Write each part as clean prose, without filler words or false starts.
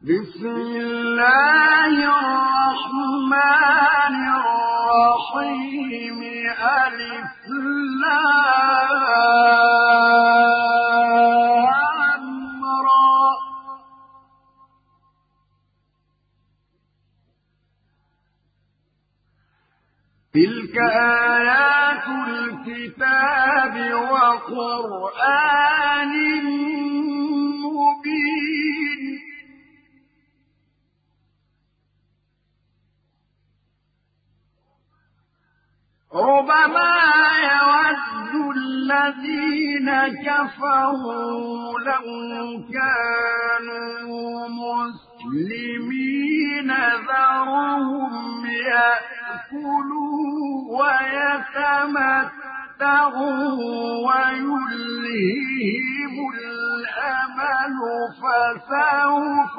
بسم الله الرحمن الرحيم ألف لام را تلك آيات الكتاب وقرآن مبين ربما يود الذين كفروا لو كانوا مسلمين ذرهم يأكلوا ويتمتعوا ويلههم الأمل فسوف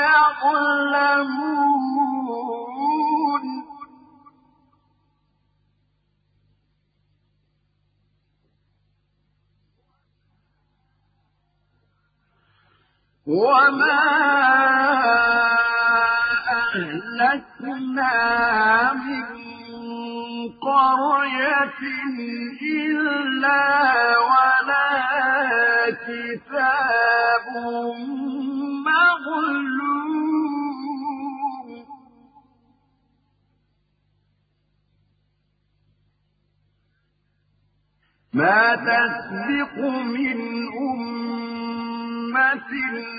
يعلمون وما أهلكنا من قرية إلا ولها كتاب معلوم ما تسبق من أمة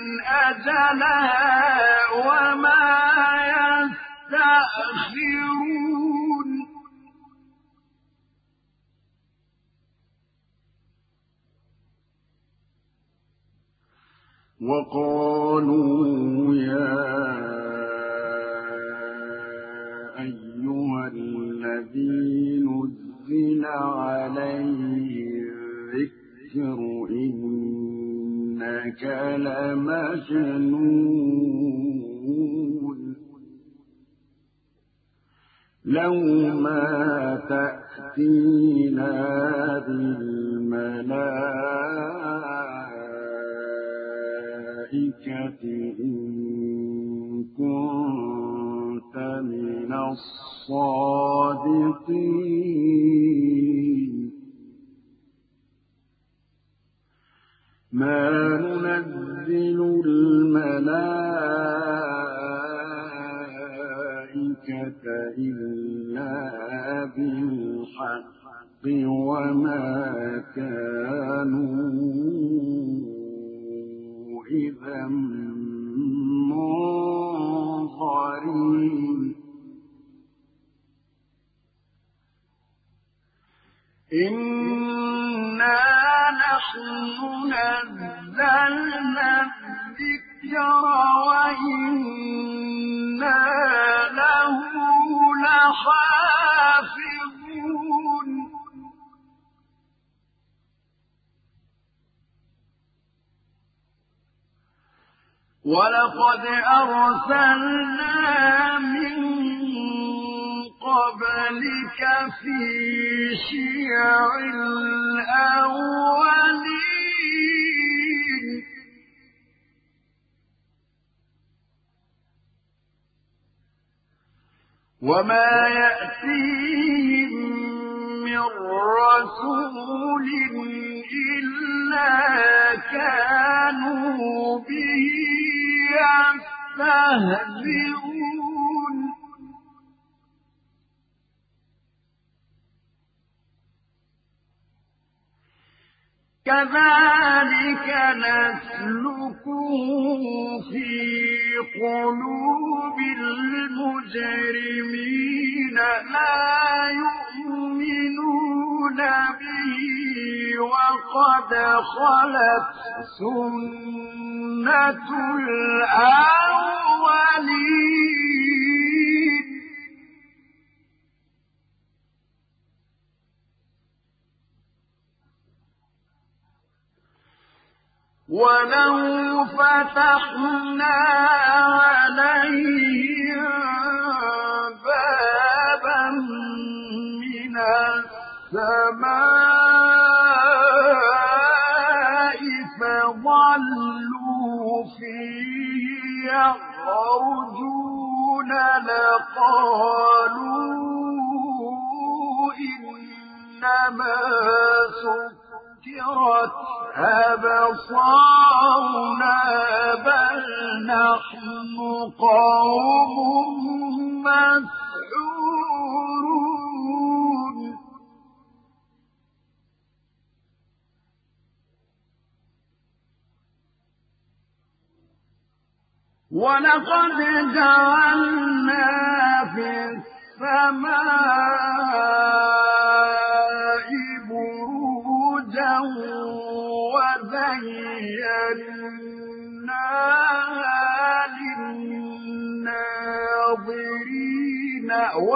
أجلها وما يستأخرون وقالوا يا أيها الذي نزل عليه الذكر إنك لمجنون لو ما تأتينا بالملائكة إن كنت من الصادقين ما ننزل الملائكة إلا بالحق وما كانوا إذا منظرين إنا نحن نزلنا الذكر وإنا له لحافظون ولقد أرسلنا من قبلك في شيع الأولين وما يأتيهم من رسول إلا كانوا به يستهزئون كذلك نسلكه في قلوب المجرمين لا يؤمنون به وقد خلت سنة الأولين ولو فتحنا عليهم بابا من السماء فظلوا فيه يخرجون لقالوا إنما سكرت أبصارنا بل نحن قوم مسحورون ولقد جعلنا في السماء بروجا وزيناها للناظرين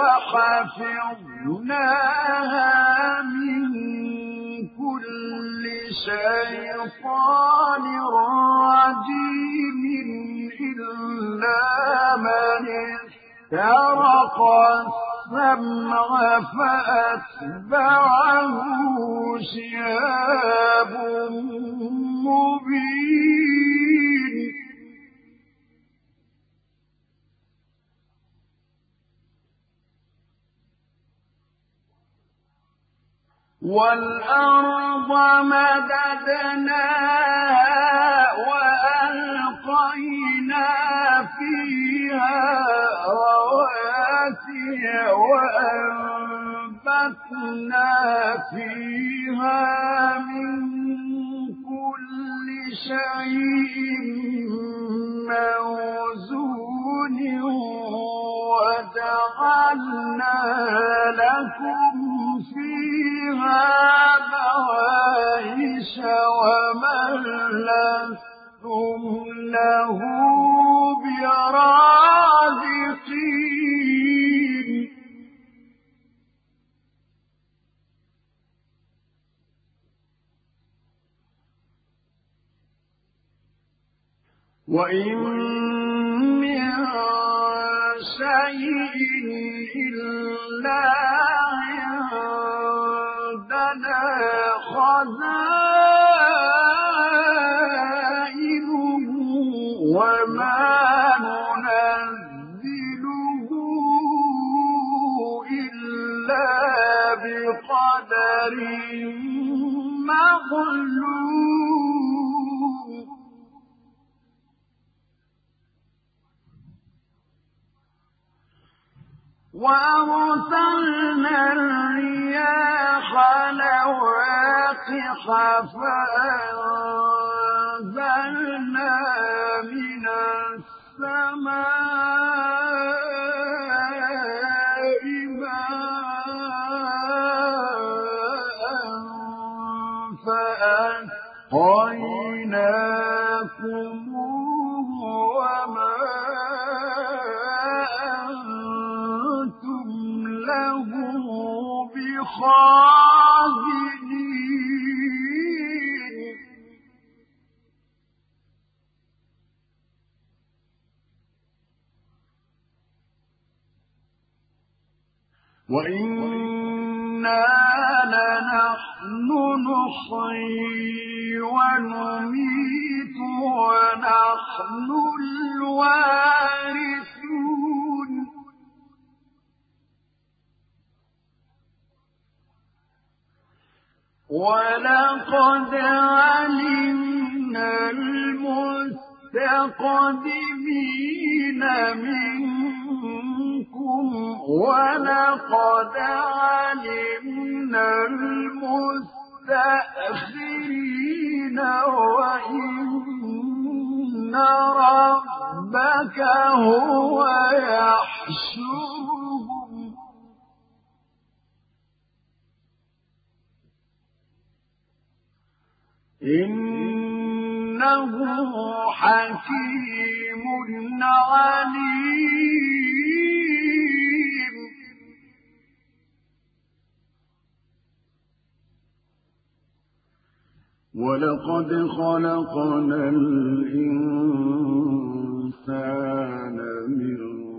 وحفظناها من كل شيطان رجيم إلا من استرق السمع فأتبعه شهاب مبين والأرض مددناها وألقينا فيها رواسي وأنبتنا فيها من كل شيء موزون وجعلنا لكم فيها معايش ومن لستم له برازقين وإن من شيء إلا عندنا خزائنه وما ننزله إلا بقدر معلوم وأرسلنا الرياح لواقح فأنزلنا من السماء ماء فأسقيناكموه وما له بخازنين وإنا لنحن نحيي ونميت ونحن الوارثون ولقد علمنا المستقدمين منكم ولقد علمنا المستأخرين وإن ربك هو يحشرهم إنه حكيم عليم ولقد خلقنا الإنسان من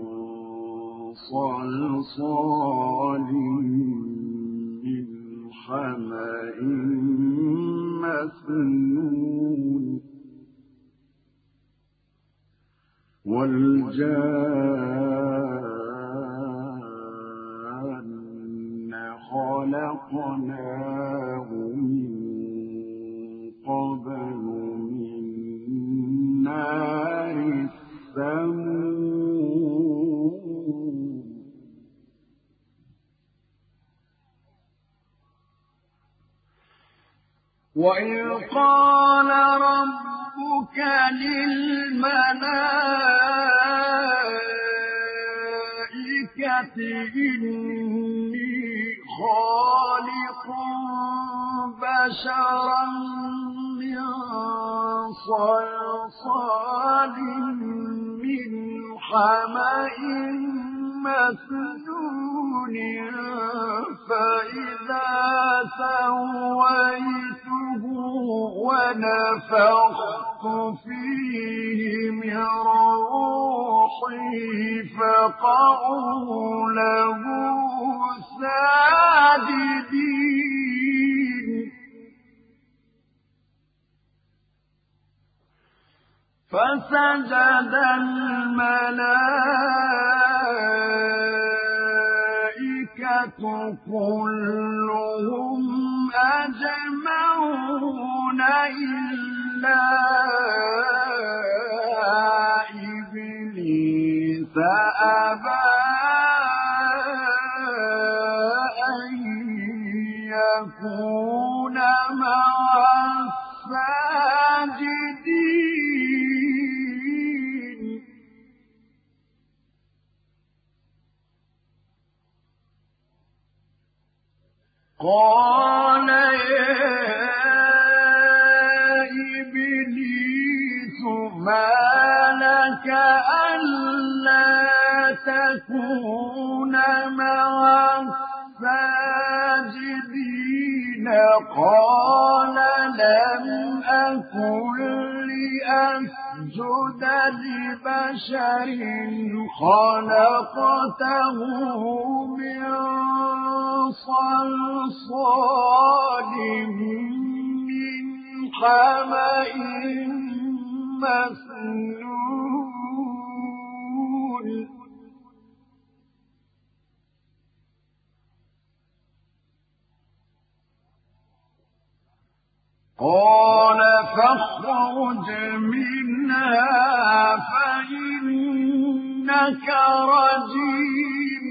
صلصال من حمأ مسنون والجان خلقناه من قبل من نار السموم وإذ قال ربك للملائكة إني خالق بشرا من صلصال من حمأ مسنون فإذا سويته ونفخت فيه من روحي فقعوا له ساجدين فسجد الملائكة كلهم أجمعون إلا إبليس أبى أن يكون مع الساجدين قال يا إبليس ما لك ألا تكون مع الساجدين قال لم أكن لأسجد لبشر خلقته من صلصال من حمأ مسنون قال فاخرج منها فإنك رجيم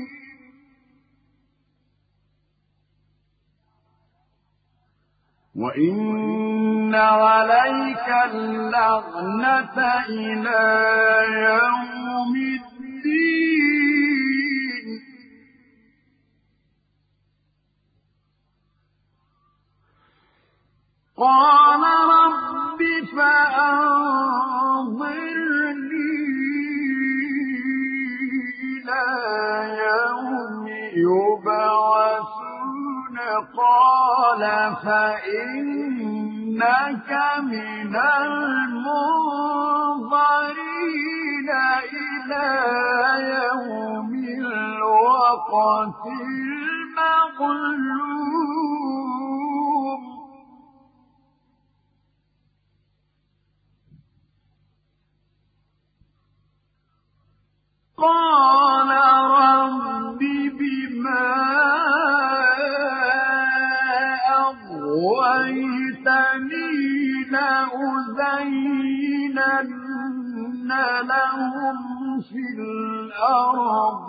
وإن عليك اللعنة إلى يوم الدين قال رب فأنظرني إلى يوم يبعثون قال فإنك من المنظرين إلى يوم الوقت المعلوم قال رب بما أغويتني لأزينن لهم في الأرض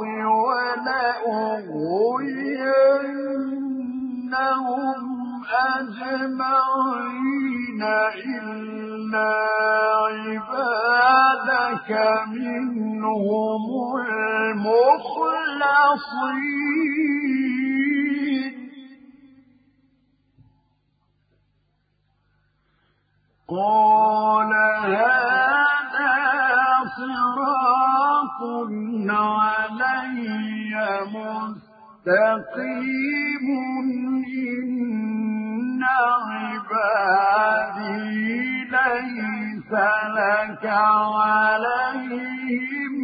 ولأغوينهم أجمعين إلا عبادك منهم المخلصين قال هذا صراط علي مستقيم إن عبادي ليس لك عليهم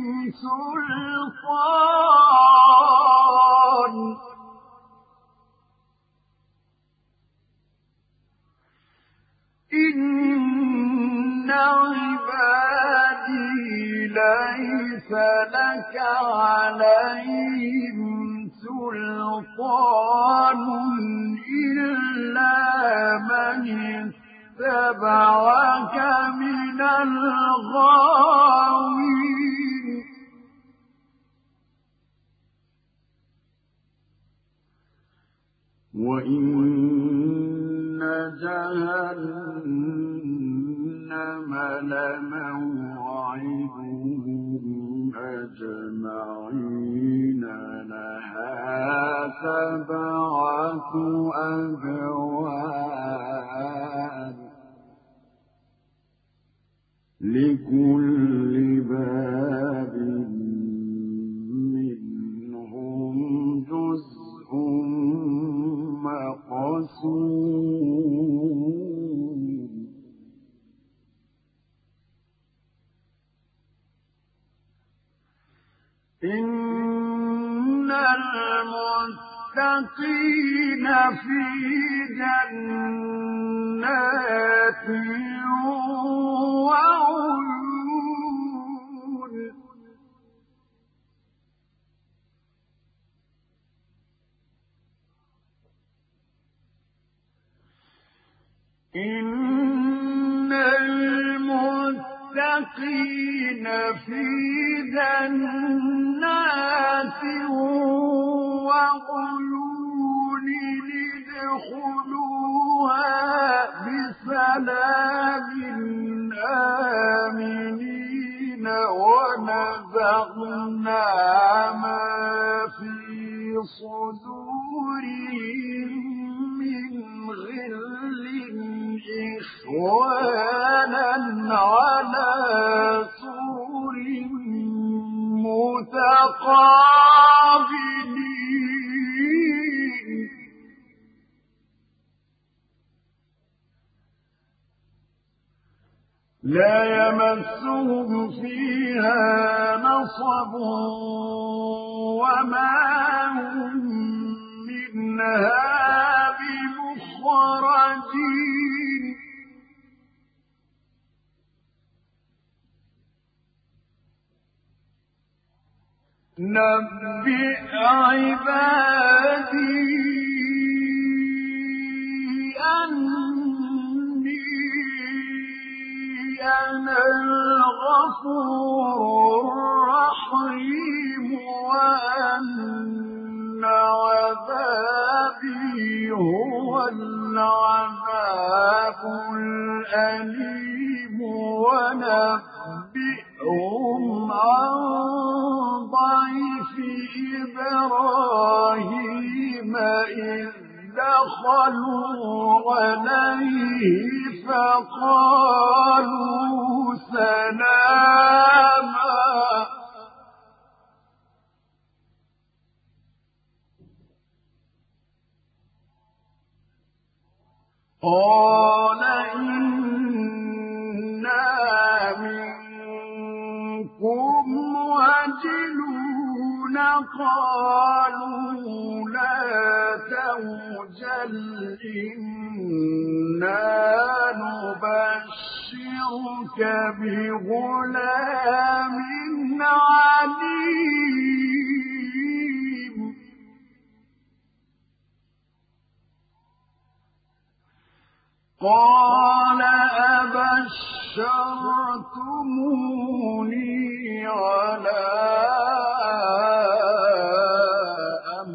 سلطان إن عبادي ليس لك عليهم سلطان إلا من اتبعك من الغاوين وإن جهنم لموعدهم أجمعين لها 7 أبواب لكل باب منهم جزء مقسوم إن المتقين في جنات وعيون إن المتقين في جنات وعيون ادخلوها بسلام آمنين ونزعنا ما في صدورهم من غل إخوانا على سرر متقابلين لا يمسهم فيها نصب وما هم منها بمخرجين نبئ عبادي أني أنا الغفور الرحيم وأن عذابي هو العذاب الأليم ونبئهم عن ضيف إبراهيم إذ دخلوا عليه فقالوا سلاما قال إنا منكم وجلون قالوا لا توجل إنا نبشرك بغلام عليم قال أبشرتموني على أن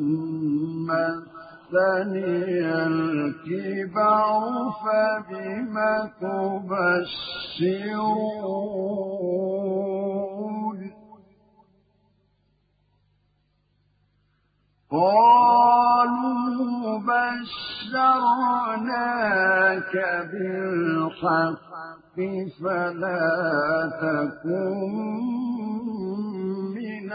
مسني الكبر فبم تبشرون قالوا بشرناك بالحق فلا تكن من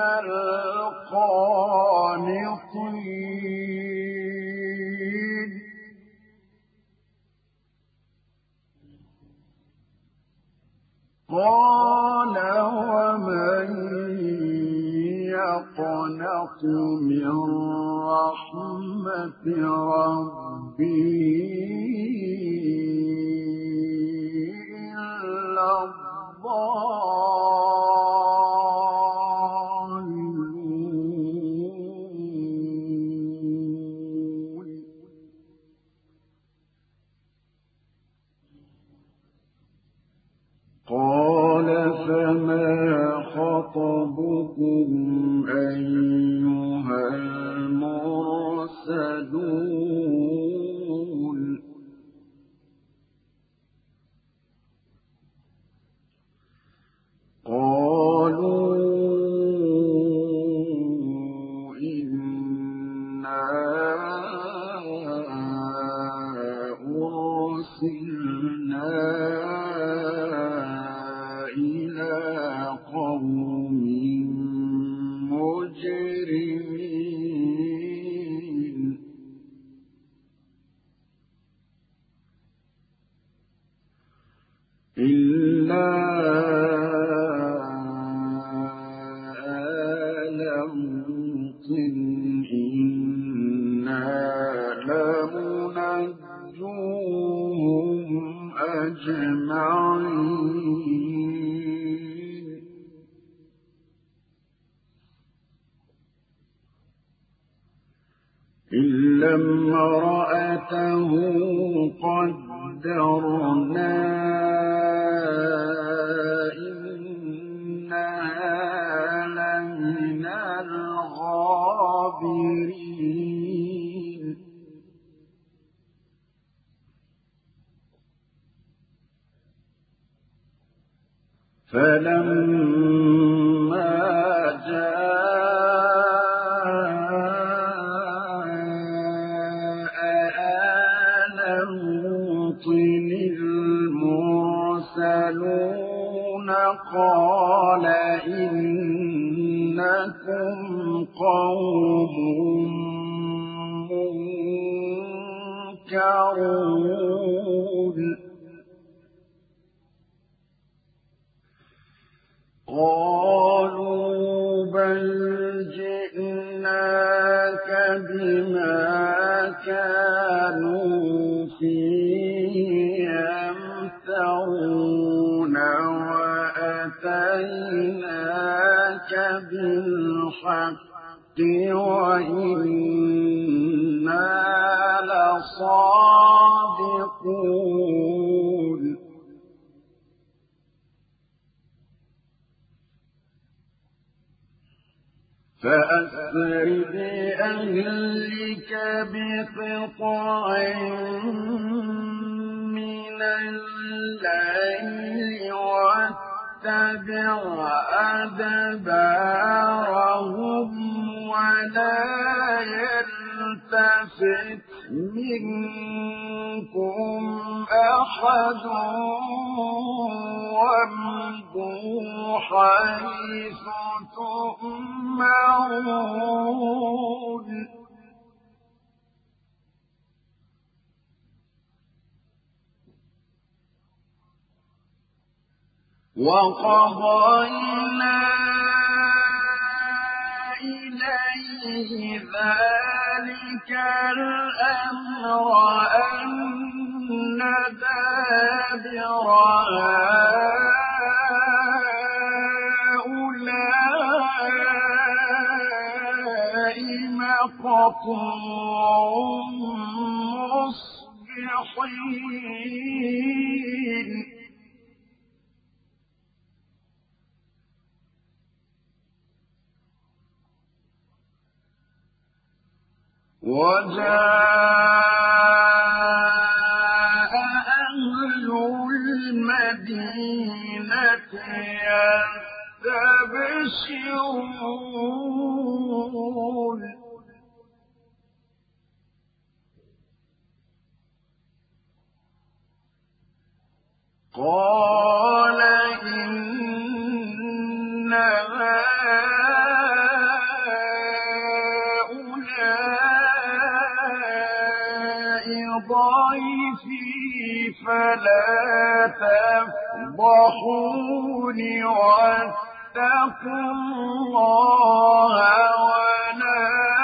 القانطين قال ومن يقنط من رحمة ربه إلا الضالون خطبكم أيها المرسلون قالوا إنا أرسلنا إلى قوم مجرمين إلا آل لوط إنا لمنجوهم أجمعين إلا امرأته قدرنا إنها لمن الغابرين فلما جاء آل لوط المرسلون قال إنكم قوم منكرون قالوا بل جئناك بما كانوا فيه يمترون وأتيناك بالحق وإنا لصادقون فأسر بأهلك بقطع من الليل واتبع أدبارهم ولا يلتفت منكم أحد وامضوا حيث تؤمرون وقضينا إليه ذلك الأمر أن دابر هؤلاء مقطوع مصبحين وجاء أهل المدينة يستبشرون قال إن هؤلاء ضيفي فلا تفضحون واتقوا الله ولا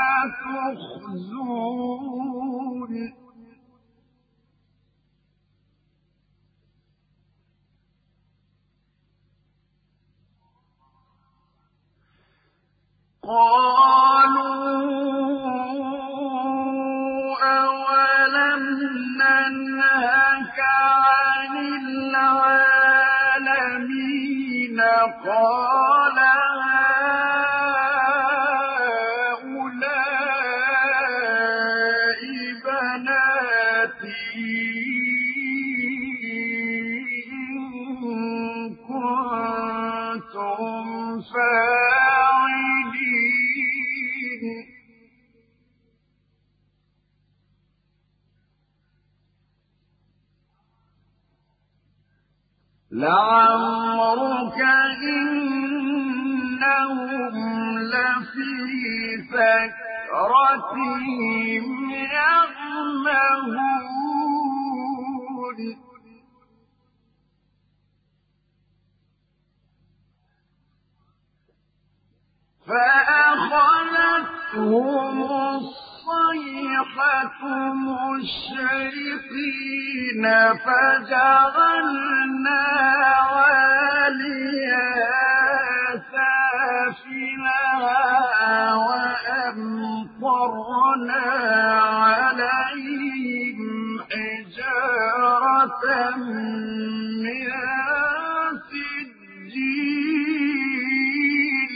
تخزون قالوا أولم ننهك عن العالمين قال هؤلاء بناتي إن كنتم فاعلين لعمرك إنهم لفي سكرتهم يعمهون فأخذتهم الصيحة مشرقين فجعلنا عاليها سافلها وأمطرنا عليهم حجارة من سجيل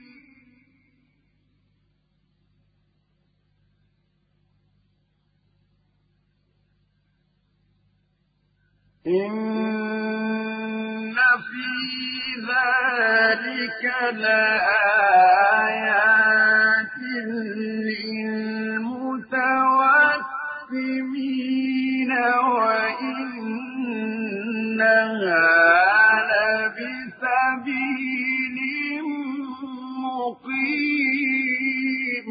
إن في ذلك لآيات للمتوسمين وإنها لبسبيل مقيم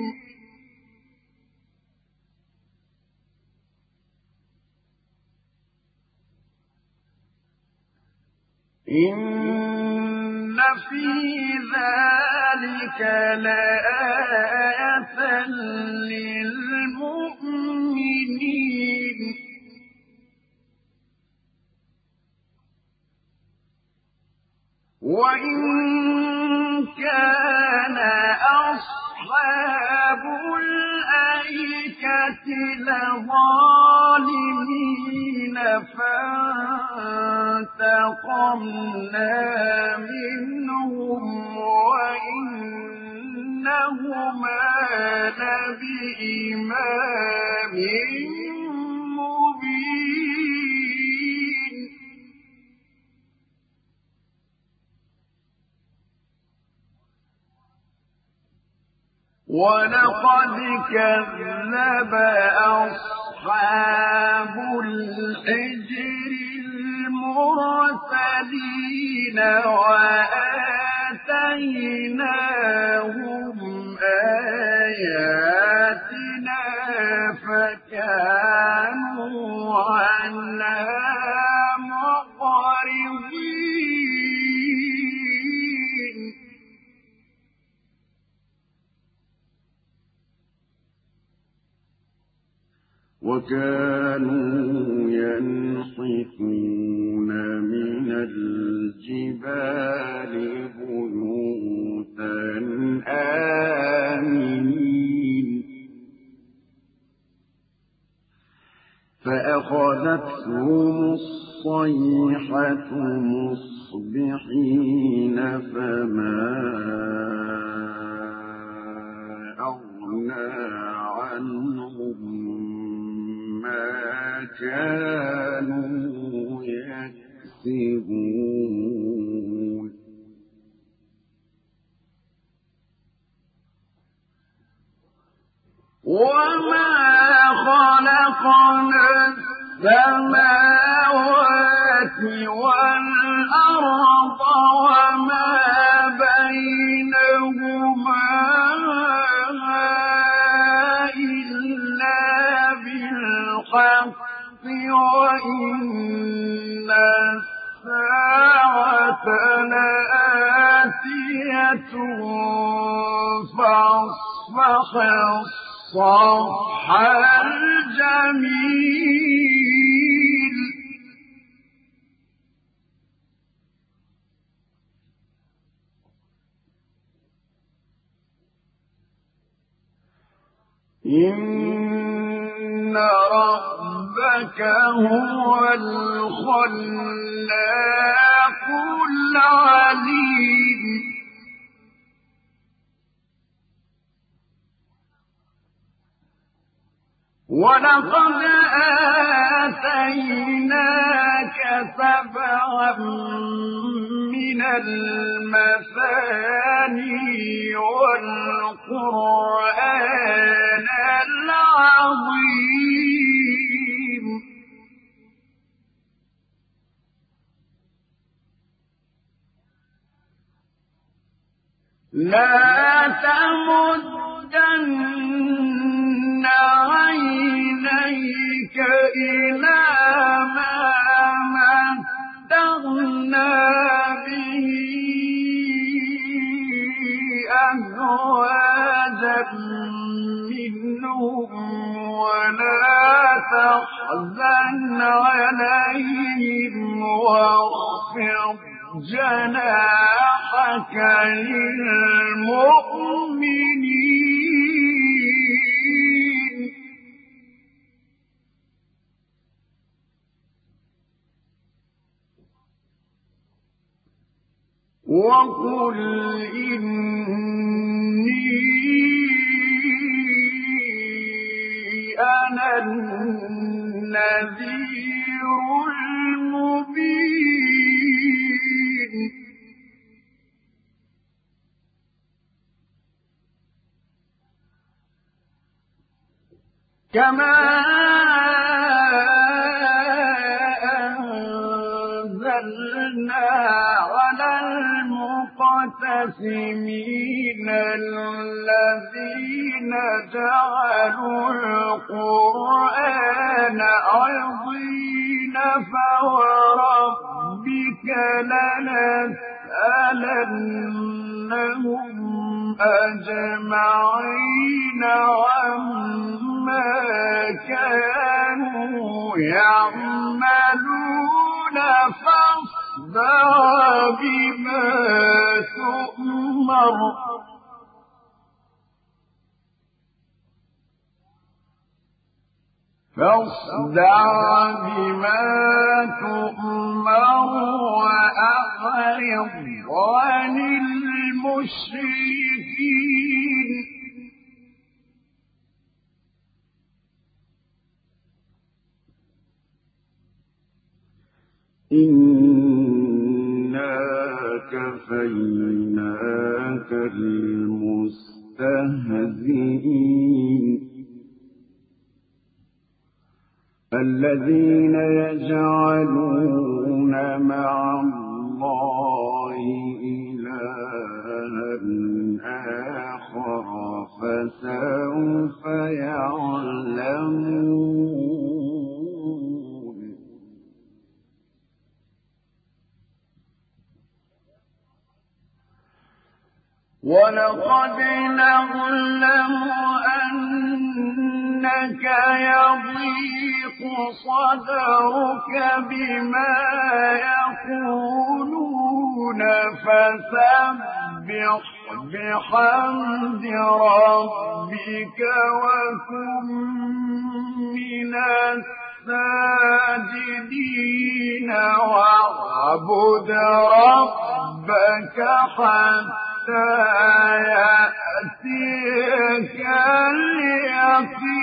إن في ذلك لآية للمؤمنين وإن كان أصحاب الأيكة لظالمين فانتقمنا منهم وإنهما لبإمام مبين ولقد كذب أصحاب الحجر المرسلين وآتيناهم آياتنا فكانوا عنها معرضين وكانوا ينحتون من الجبال بيوتا آمنين فأخذتهم الصيحة مصبحين فما أغنى عنهم ما كانوا يكسبون وما خلقنا السماوات والأرض وما بينهما إلا بالحق وإن الساعة لآتية فاصفح الصفح الجميل إن ربك هو الخلاق العليم ولقد آتيناك 7 من المثاني والقرآن العظيم لا تمدن عينيك إلى ما متعنا به أزواجا منهم ولا تحزن عليهم واخفض جناحك للمؤمنين وقل إني أنا النذير المبين كما أنزلنا على المقتسمين الذين جعلوا القرآن عضين فوربك لنسألنهم أجمعين عما كانوا يعملون فاصدع بما تؤمر وأعرض عن المشركين إنا كفيناك المستهزئين الذين يجعلون مع الله إلها آخر فسوف يعلمون ولقد نعلم أنك يضيق صدرك بما يقولون فسبح بحمد ربك وكن من الساجدين واعبد ربك حتى يأتيك اليقين